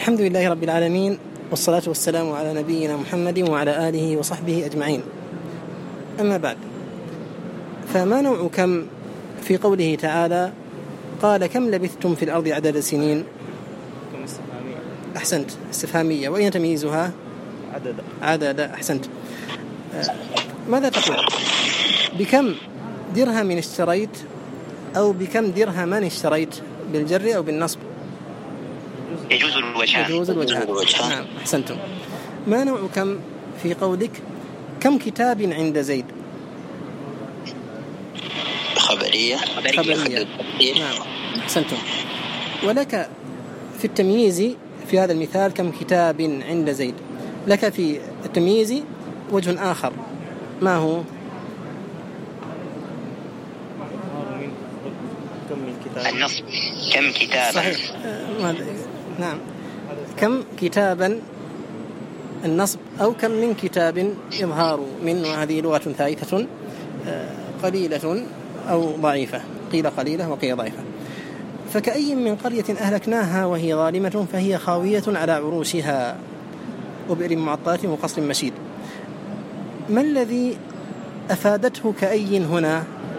الحمد لله رب العالمين، والصلاة والسلام على نبينا محمد وعلى آله وصحبه أجمعين. أما بعد، فما نوع كم في قوله تعالى قال كم لبثتم في الأرض عدد سنين؟ كم استفهامية. أحسنت، استفهامية. وأين تمييزها؟ عدد. أحسنت. ماذا تقول؟ بكم درهم اشتريت أو بكم درهما اشتريت، بالجر أو بالنصب؟ يجوز الوجهان. نعم، أحسنتم. ما نوع كم في قولك كم كتاب عند زيد؟ خبرية. نعم، أحسنتم. ولك في التمييز في هذا المثال كم كتاب عند زيد، لك في التمييز وجه آخر، ما هو؟ النصب. كم كتابا. صحيح. نعم، كم كتابا النصب، أو كم من كتاب إظهار من، وهذه لغة ثالثة قليلة أو ضعيفة، قيل قليلة وقيل ضعيفة. فكأي من قرية أهلكناها وهي ظالمة فهي خاوية على عروشها وبئر معطلة وقصر مشيد. ما الذي أفادته كأي هنا؟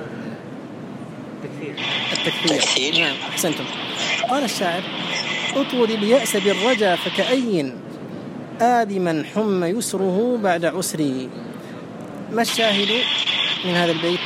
التكفير. نعم، أحسنتم. قال الشاعر أطول اليأس بالرجا فكأي آدما حم يسره بعد عسري. ما الشاهد من هذا البيت؟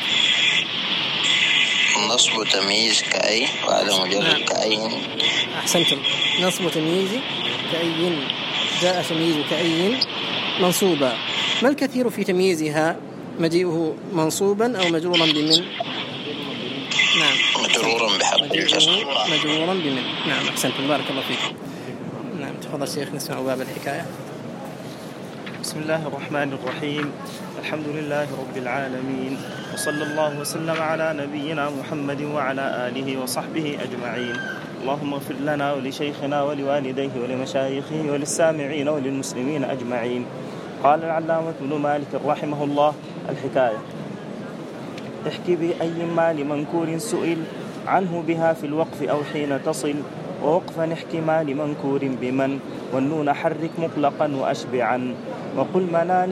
نصب تمييز كأي وعدم مجرد كأي. أحسنتم، نصب تمييز كأي، جاء تمييز كأي منصوبا. ما الكثير في تمييزها؟ مجيئه منصوبا أو مجرورا بمن؟ نعم، مجرورا بحق الجر. مجرورا بمن. نعم، أحسنتم، بارك الله فيكم. نعم، تفضل شيخ، نسمع باب الحكاية. بسم الله الرحمن الرحيم. الحمد لله رب العالمين، وصلى الله وسلم على نبينا محمد وعلى آله وصحبه أجمعين. اللهم اغفر لنا ولشيخنا ولوالديه ولمشايخه وللسامعين وللمسلمين أجمعين. قال العلامة ابن مالك رحمه الله: الحكاية: احكي بأي مال منكور سئل عنه بها في الوقف أو حين تصل، ووقفا احكي مال منكور بمن، والنون حرك مطلقا وأشبعا، وقل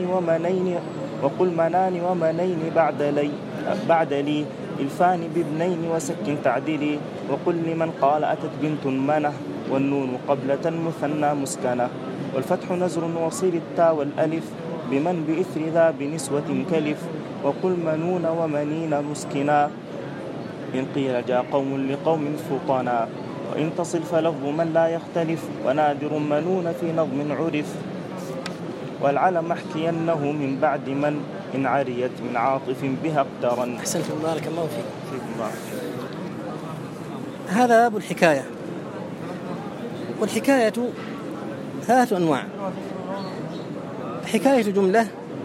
منان ومنين بعد لي الفان بابنين وسك تعدلي، وقل لمن قال أتت بنت منه، والنون قبلة مثنى مسكنة، والفتح نزر وصل التاء والألف بمن بإثر ذا بنسوة كلف، وقل منون ومنين مسكنا إن قيل جاء قوم لقوم فطنا، وإن تصل فلفظ من لا يختلف، ونادر منون في نظم عرف، والعلم احكينه من بعد من إن عريت من عاطف بها اقترن. أحسنتم، بارك الله فيكم. هذا أبو الحكاية. والحكاية ثلاث أنواع: حكاية جملة،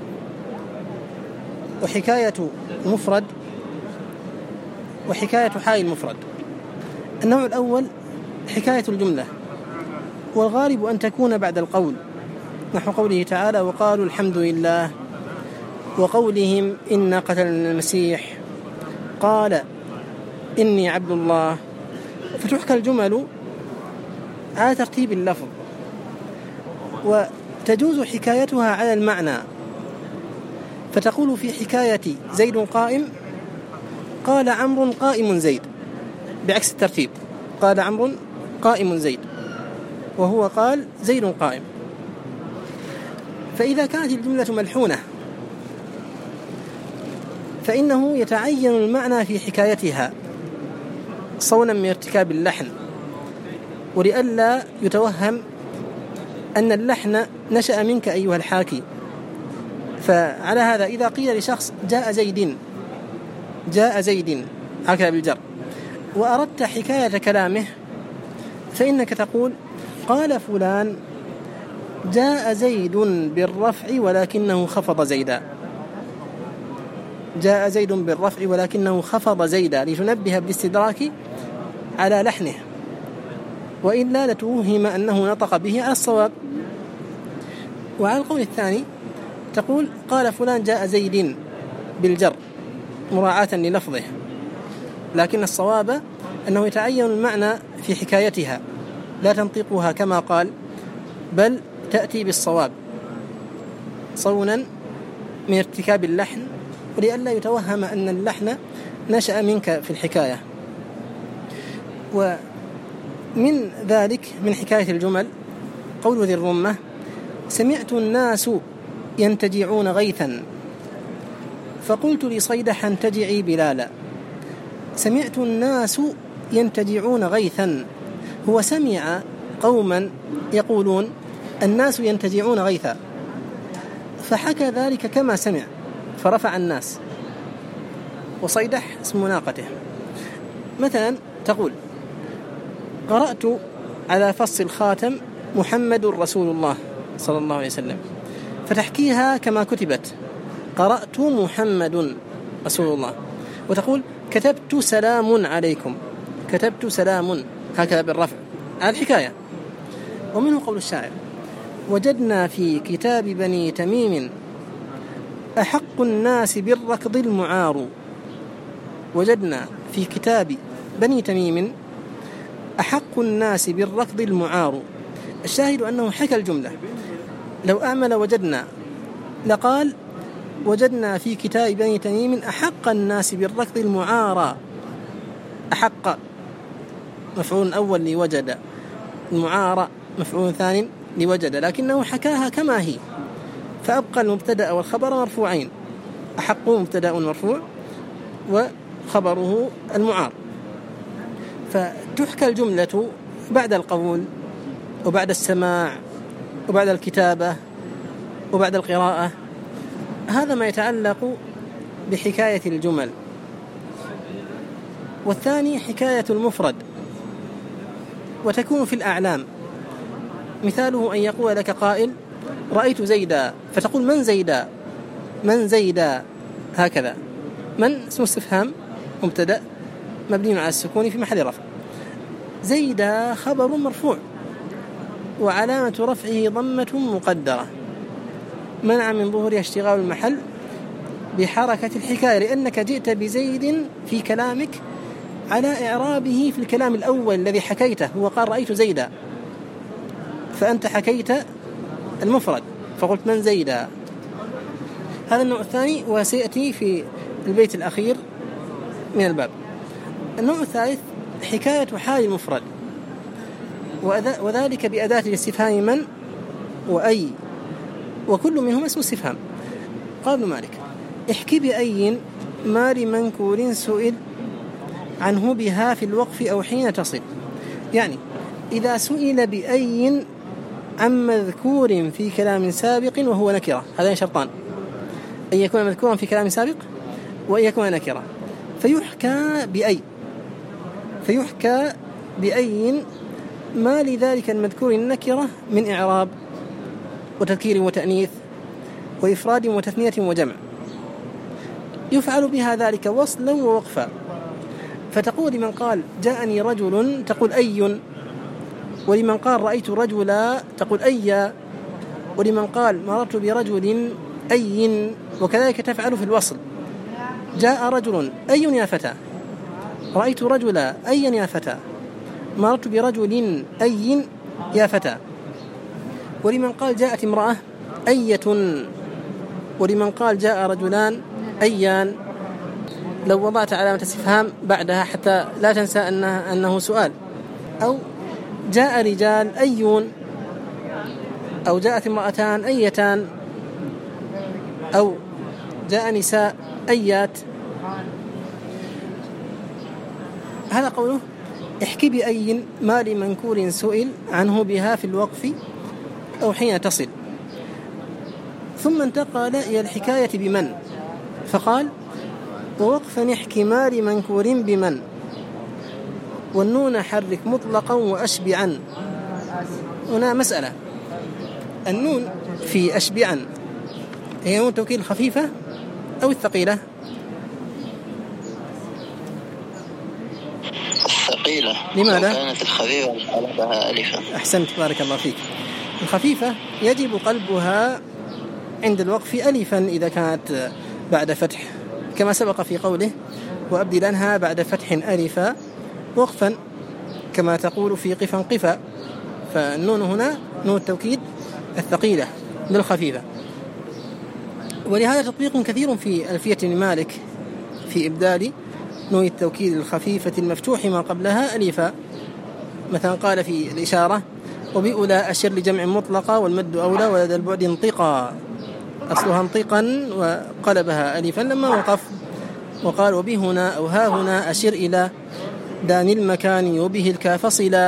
وحكاية مفرد، وحكاية حال المفرد. النوع الأول حكاية الجملة، والغالب أن تكون بعد القول، نحو قوله تعالى وقالوا الحمد لله، وقولهم إنا قتلنا المسيح، قال إني عبد الله. فتحكى الجمل على ترتيب اللفظ، وتجوز حكايتها على المعنى، فتقول في حكاية زيد قائم قال عمرو قائم زيد، بعكس الترتيب، قال عمرو قائم زيد، وهو قال زيد قائم. فإذا كانت الجملة ملحونة فإنه يتعين المعنى في حكايتها صونا من ارتكاب اللحن، ولئلا يتوهم أن اللحن نشأ منك أيها الحاكي. فعلى هذا إذا قيل لشخص جاء زيد هكذا بالجر، وأردت حكاية كلامه، فإنك تقول قال فلان جاء زيد بالرفع ولكنه خفض زيدا، جاء زيد بالرفع ولكنه خفض زيدا، لتنبه بالاستدراك على لحنه، وإلا لتوهم أنه نطق به على الصواب. وعلى القول الثاني تقول قال فلان جاء زيد بالجر مراعاة للفظه، لكن الصواب أنه يتعين المعنى في حكايتها لا تنطقها كما قال بل تأتي بالصواب صونا من ارتكاب اللحن، ولئلا يتوهم أن اللحن نشأ منك في الحكاية. ومن ذلك من حكاية الجمل قول ذي الرمة: سمعت الناس ينتجعون غيثا فقلت لصيدح انتجعي بلالا. سمعت الناس ينتجعون غيثا، هو سمع قوما يقولون الناس ينتجعون غيثا، فحكى ذلك كما سمع فرفع الناس. وصيدح اسم ناقته. مثلا تقول: قرأت على فص الخاتم محمد رسول الله صلى الله عليه وسلم، فتحكيها كما كتبت: قرأت محمد رسول الله. وتقول: كتبت سلام عليكم، كتبت سلام، هكذا بالرفع على الحكاية. ومنه قول الشاعر: وجدنا في كتاب بني تميم أحق الناس بالركض المعار. وجدنا في كتاب بني تميم أحق الناس بالركض المعار. الشاهد أنه حكى الجملة. لو أعمل وجدنا لقال: وجدنا في كتاب بني تميم أحق الناس بالركض المعار. أحق مفعول أول لوجد، المعار مفعول ثاني لوجد، لكنه حكاها كما هي، فأبقى المبتدأ والخبر مرفوعين. أحق مبتدأ مرفوع وخبره المعار. فتحكى الجملة بعد القول وبعد السماع وبعد الكتابة وبعد القراءة. هذا ما يتعلق بحكاية الجمل. والثاني حكاية المفرد، وتكون في الأعلام. مثاله أن يقول لك قائل: رأيت زيدا، فتقول: من زيدا؟ من زيدا؟ هكذا. من اسم استفهام مبتدأ مبني على السكون في محل رفع. زيدا خبر مرفوع وعلامة رفعه ضمة مقدرة منع من ظهورها اشتغال المحل بحركة الحكاية، لأنك جئت بزيد في كلامك على إعرابه في الكلام الأول الذي حكيته، هو قال: رأيت زيدا، فأنت حكيت المفرد فقلت: من زيدا. هذا النوع الثاني، وسيأتي في البيت الأخير من الباب. النوع الثالث حكاية حال المفرد، وذلك بأداة الاستفهام من وأي، وكل منهم اسم استفهام. قال ابن مالك: احكي بأي ما لمنكور سئل عنه بها في الوقف أو حين تصل. يعني إذا سئل بأي عن مذكور في كلام سابق وهو نكرة، هذين شرطان: أن يكون مذكورا في كلام سابق وأن يكون نكرة، فيحكى بأي ما لذلك المذكور النكرة من إعراب وتذكير وتأنيث وإفراد وتثنية وجمع، يفعل بها ذلك وصلا ووقفا. فتقول لمن قال: جاءني رجل تقول: أي، ولمن قال: رأيت رجلا تقول: أي، ولمن قال: مررت برجل أي، وكذلك تفعل في الوصل: جاء رجل أي يا فتى، رأيت رجلا أي يا فتى، مررت برجل أي يا فتى. ولمن قال: جاءت امرأة أية، ولمن قال: جاء رجلان أيان، لو وضعت علامة استفهام بعدها حتى لا تنسى أنه سؤال. أو جاء رجال أيون، أو جاءت امرأتان أيتان، أو جاء نساء أيات. هذا قوله: احكي بأي ما لمنكور سئل عنه بها في الوقف أو حين تصل. ثم انتقل إلى الحكاية بمن، فقال: ووقفا احكي ما لمنكور بمن، والنون حرك مطلقا وأشبعا. هنا مسألة: النون في أشبعا هي نون توكيد الخفيفة أو الثقيلة؟ الثقيلة. لماذا؟ كانت الخفيفة قلبها ألفا. أحسنت، بارك الله فيك. الخفيفة يجب قلبها عند الوقف ألفا إذا كانت بعد فتح، كما سبق في قوله: وأبدلنها بعد فتح ألفا وقفا، كما تقول في قفا قفا، فالنون هنا نون التوكيد الثقيلة بالخفيفة. ولهذا تطبيق كثير في ألفية ابن مالك في إبدال نون التوكيد الخفيفة المفتوح ما قبلها أليفا. مثلا قال في الإشارة: وبأولى أشر لجمع مطلقة والمد أولى ولدى البعد انطقا، أصلها انطقا وقلبها أليفا لما وقف. وقال: وبهنا أو ها هنا أشر إلى دان المكان وبه الكاف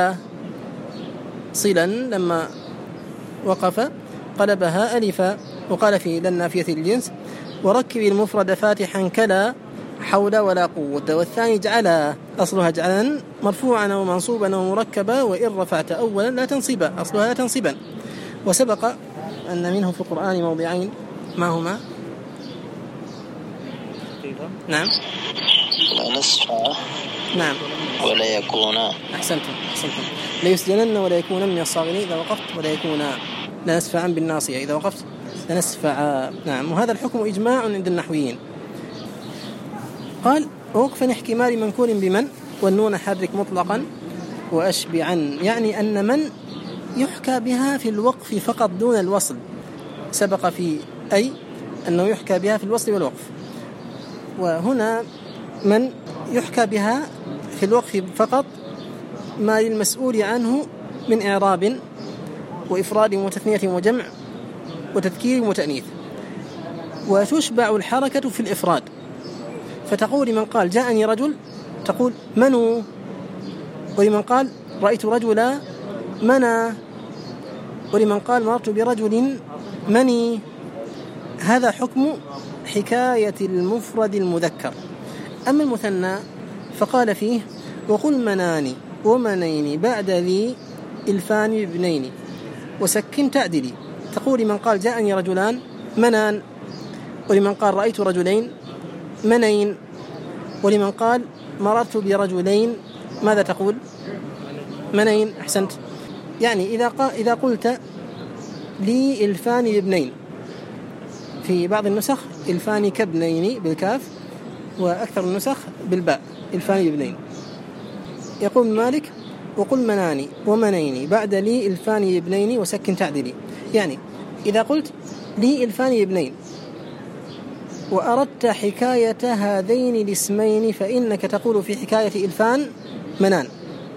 صلا لما وقف قلبها أليفا. وقال في للنافية الجنس: وركب المفرد فاتحا كلا حول ولا قوة، والثاني جعلا، أصلها جعلا مرفوعا أو منصوبا أو مركبا، وإن رفعت أولا لا تنصبا، أصلها لا تنصبا. وسبق أن منه في القرآن موضعين، ما هما؟ نعم لا نسفع نعم ولا يكون. أحسنتم ليسجنن ولا يكون من الصاغرين إذا وقفت، ولا يكون لنسفعا بالناصية إذا وقفت لنسفع. نعم. وهذا الحكم إجماع عند النحويين. قال: ووقفا احتمال منكور بمن والنون حرك مطلقا وأشبعا، يعني أن من يحكى بها في الوقف فقط دون الوصل. سبق في أي أنه يحكى بها في الوصل والوقف، وهنا من يحكى بها في الوقف فقط ما للمسؤول عنه من إعراب وإفراد وتثنية وجمع وتذكير وتأنيث. وتشبع الحركة في الإفراد، فتقول لمن قال جاءني رجل تقول منو، ولمن قال رأيت رجلا منا، ولمن قال مررت برجل مني. هذا حكم حكاية المفرد المذكر. أما المثنى فقال فيه: وقل مناني ومنين بعد ذي الفان بابنين وسكن تعدلي. تقول لمن قال جاءني رجلان منان، ولمن قال رأيت رجلين منين، ولمن قال مررت برجلين ماذا تقول؟ منين. أحسنت. يعني إذا قلت لي الفان بابنين، في بعض النسخ الفان كابنين بالكاف، وأكثر النسخ بالباء الفان بابنين. يقول مالك: وقل مناني ومنين بعد لي الفان بابنين وسكن تعدلي. يعني إذا قلت لي الفان بابنين وأردت حكاية هذين الاسمين فإنك تقول في حكاية الفان منان،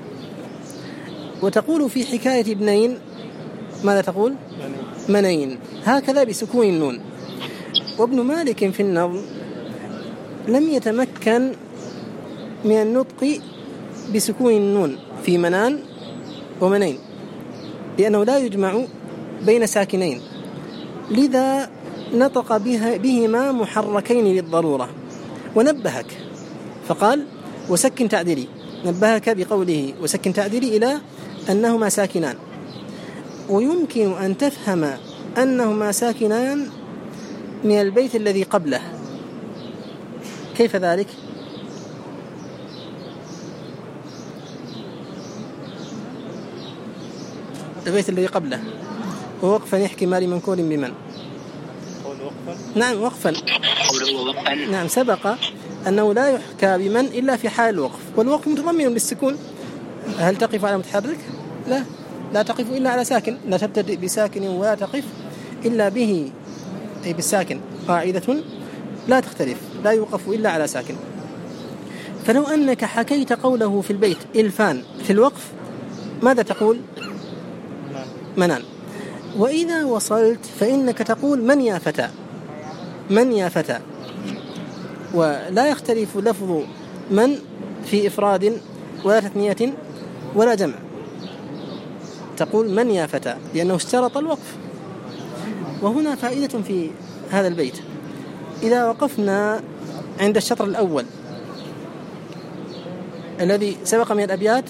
وتقول في حكاية ابنين ماذا تقول؟ منين. هكذا بسكون النون. وابن مالك في النظم لم يتمكن من النطق بسكون النون في منان ومنين، لأنه لا يجمع بين ساكنين، لذا نطق بهما محركين للضرورة. ونبهك فقال: وسكن تعدلي. نبهك بقوله وسكن تعدلي إلى أنهما ساكنان. ويمكن أن تفهم أنهما ساكنان من البيت الذي قبله. كيف ذلك؟ البيت الذي قبله ووقفا يحكي مالي منكور بمن. نعم وقفا. نعم سبق أنه لا يحكى بمن إلا في حال الوقف، والوقف متضمن للسكون. هل تقف على متحرك؟ لا تقف إلا على ساكن. لا تبتدئ بساكن ولا تقف إلا به، أي بالساكن. قاعدة لا تختلف، لا يوقف إلا على ساكن. فلو أنك حكيت قوله في البيت الفان في الوقف ماذا تقول؟ منان. وإذا وصلت فإنك تقول من يا فتى، من يا فتى. ولا يختلف لفظ من في إفراد ولا تثنية ولا جمع، تقول من يا فتى لأنه اشترط الوقف. وهنا فائدة في هذا البيت: إذا وقفنا عند الشطر الأول الذي سبق من الأبيات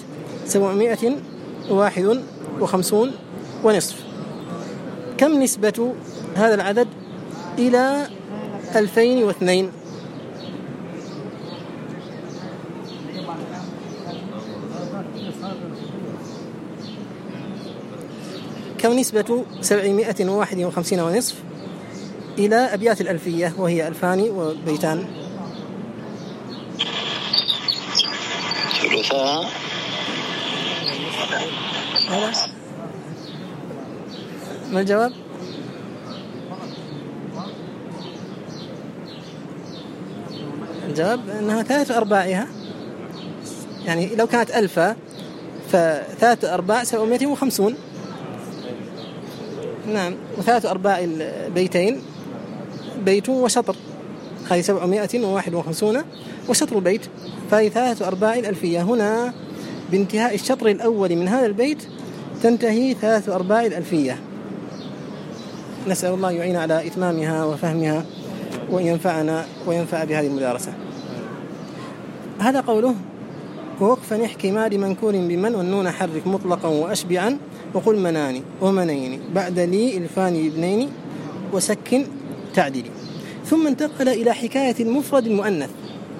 751 ونصف، كم نسبة هذا العدد إلى 2002؟ كم نسبة 751 ونصف إلى أبيات الألفية وهي 2000 وبيتان؟ ثلثها. ما الجواب؟ الجواب أنها 3/4. يعني لو كانت 1000 ف3/4 750. نعم. و3/4 البيتين بيت وشطر، هذه 751 وشطر بيت، فهي 3/4 الألفية. هنا بانتهاء الشطر الأول من هذا البيت تنتهي 3/4 الألفية. نسأل الله يعين على إتمامها وفهمها وأن ينفعنا وينفع بهذه المدارسة. هذا قوله: ووقفا احكي ما لمنكور بمن والنون حرك مطلقا وأشبعا وقل مناني ومنين بعد لي الفاني ابنين وسكن تعدلي. ثم انتقل إلى حكاية المفرد المؤنث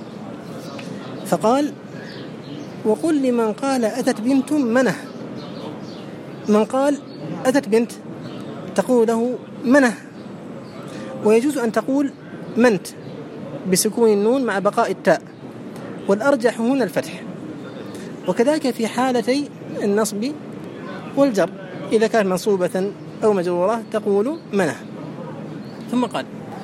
فقال: وقل لمن قال أتت بنت منه. من قال أتت بنت تقول له منه، ويجوز أن تقول منت بسكون النون مع بقاء التاء، والأرجح هنا الفتح. وكذلك في حالتي النصب والجر، إذا كانت منصوبة أو مجرورة تقول منه. ثم قال: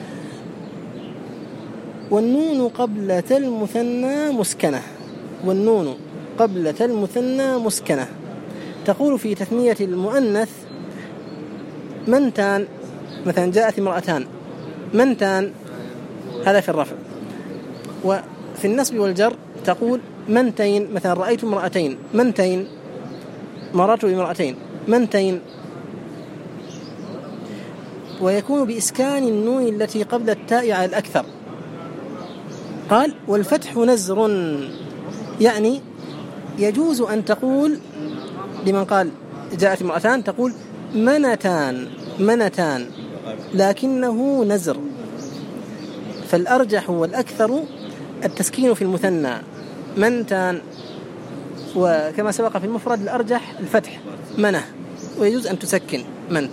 والنون قبل المثنى مسكنة. والنون قبل المثنى مسكنة تقول في تثنية المؤنث منتان، مثلا جاءت امرأتان منتان، هذا في الرفع. وفي النصب والجر تقول منتين، مثلا رأيت امرأتين منتين، مررت بامرأتين منتين. ويكون بإسكان النون التي قبل التاء على الأكثر. قال: والفتح نزر، يعني يجوز أن تقول لمن قال جاءت امرأتان تقول منتان منتان، لكنه نزر. فالأرجح والأكثر التسكين في المثنى منتان، وكما سبق في المفرد الأرجح الفتح منه، ويجوز أن تسكن منت.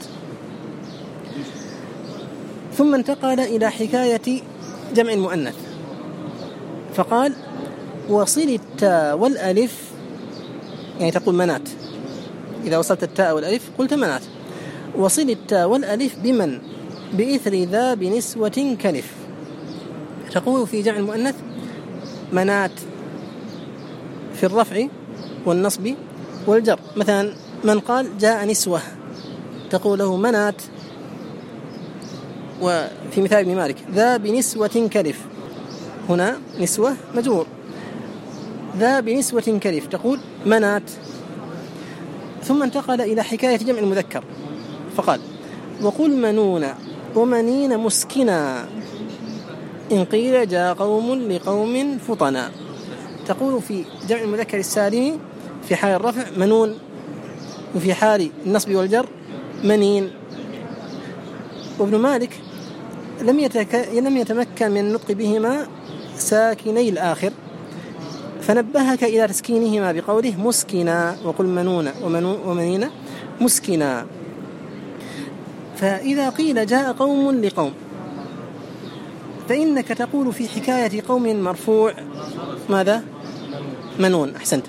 ثم انتقل إلى حكاية جمع المؤنث فقال: وصل التاء والألف، يعني تقول منات، إذا وصلت التاء والألف قلت منات. وصل التاء والألف بمن بإثر ذا بنسوة كلف. تقول في جمع المؤنث منات في الرفع والنصب والجر. مثلا من قال جاء نسوة تقول له منات. وفي مثال ابن مالك ذا بنسوة كلف، هنا نسوة مجرور، ذا بنسوة كلف تقول منات. ثم انتقل إلى حكاية جمع المذكر فقال: وقل منون ومنين مسكنا إن قيل جاء قوم لقوم فطنا. تقول في جمع المذكر السالم في حال الرفع منون، وفي حال النصب والجر منين. وابن مالك لم يتمكن من النطق بهما ساكني الآخر، فنبهك إلى تسكينهما بقوله مسكنا، وقل منون ومنين مسكنا. فإذا قيل جاء قوم لقوم فإنك تقول في حكاية قوم مرفوع ماذا؟ منون. أحسنت.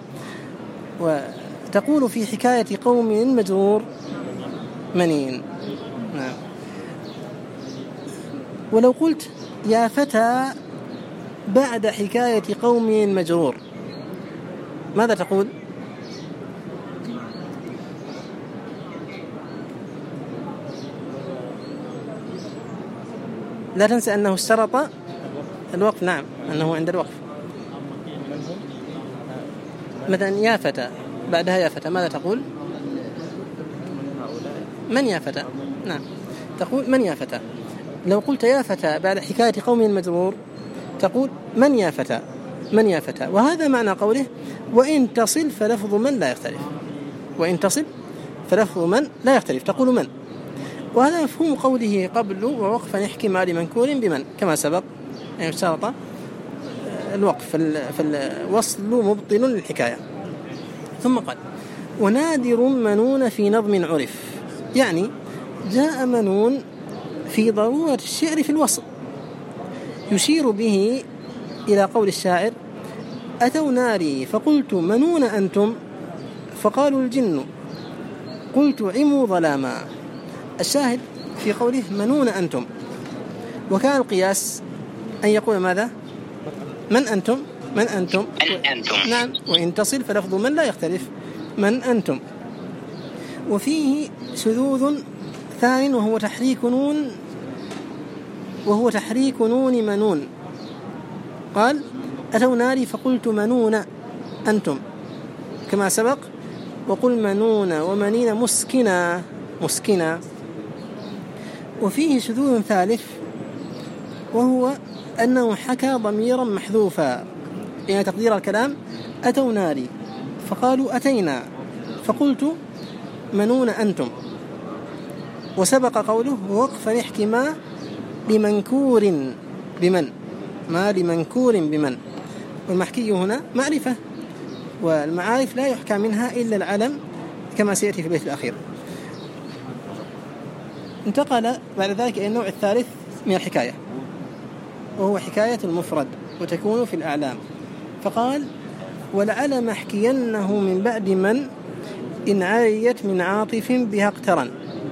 وتقول في حكاية قوم مجرور منين. نعم. ولو قلت يا فتى بعد حكاية قوم مجرور ماذا تقول؟ لا تنسى أنه اشترط الوقف. نعم، أنه عند الوقف. مثلا يا فتى بعدها يا فتى ماذا تقول؟ من يا فتى. نعم، تقول من يا فتى. لو قلت يا فتى بعد حكاية قوم مجرور تقول من يا فتى من يا فتى. وهذا معنى قوله وإن تصل فلفظ من لا يختلف. وإن تصل فلفظ من لا يختلف تقول من. وهذا مفهوم قوله قبل ووقفا احكي ما لمنكور بمن كما سبق، يعني اشترط الوقف فالوصل مبطل للحكاية. ثم قال ونادر منون في نظم عرف، يعني جاء منون في ضرورة الشعر في الوصل، يشير به إلى قول الشاعر أتوا ناري فقلت منون أنتم فقالوا الجن قلت عموا ظلاما الشاهد في قوله منون أنتم، وكان القياس أن يقول ماذا؟ من أنتم؟ من أنتم؟ نعم، وإن تصل فلفظ من لا يختلف، من أنتم. وفيه شذوذ ثاني وهو تحريك نون منون. قال أتوا ناري فقلت منون أنتم كما سبق، وقل منون ومنين مسكنا. وفيه شذوذ ثالث وهو أنه حكى ضميرا محذوفا، يعني تقدير الكلام أتوا ناري فقالوا أتينا فقلت منون أنتم، وسبق قوله ووقف يحكي ما لمنكور بمن، والمحكي هنا معرفة، والمعارف لا يحكى منها إلا العلم كما سيأتي في البيت الأخير. انتقل بعد ذلك إلى النوع الثالث من الحكاية، وهو حكاية المفرد وتكون في الأعلام. فقال ولعل محكينه من بعد من إن عاريت من عاطف بها اقترن.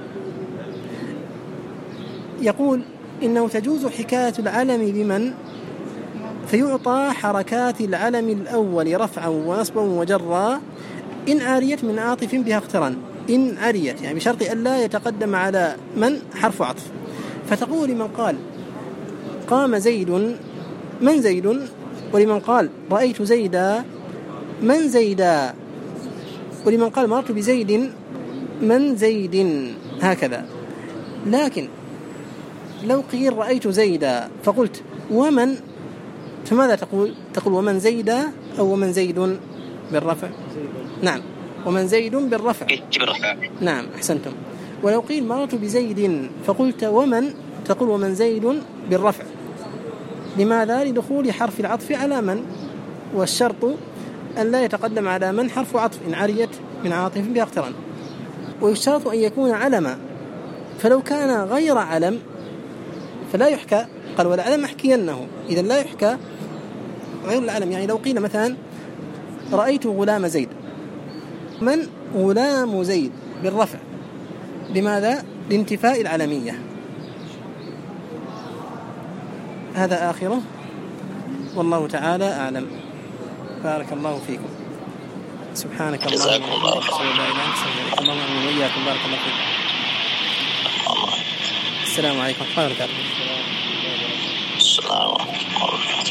يقول إنه تجوز حكاية العلم بمن فيعطى حركات العلم الأول رفعا ونصبا وجرا إن عاريت من عاطف بها اقترن. إن عاريت يعني بشرط أن لا يتقدم على من حرف عطف، فتقول لمن قال قام زيد من زيد، ولمن قال رأيت زيدا من زيدا، ولمن قال مررت بزيد من زيد، هكذا. لكن لو قيل رأيت زيدا فقلت ومن، فماذا تقول؟ تقول ومن زيدا أو ومن زيد بالرفع؟ نعم، ومن زيد بالرفع. نعم أحسنتم. ولو قيل مررت بزيد فقلت ومن، تقول ومن زيد بالرفع. لماذا؟ لدخول حرف العطف على من، والشرط أن لا يتقدم على من حرف عطف إن عريت من عاطف بها اقترن. ويشترط أن يكون علما، فلو كان غير علم فلا يحكى. قال والعلم أحكينه، إذا لا يحكى غير العلم. يعني لو قيل مثلا رأيت غلام زيد، من غلام زيد بالرفع، لماذا؟ لانتفاء العلمية. هذا آخره، والله تعالى أعلم. بارك الله فيكم. سبحانك اللهم وبحمدك اللهم وإياكم. بارك الله فيكم. السلام عليكم ورحمة الله وبركاته. السلام عليكم.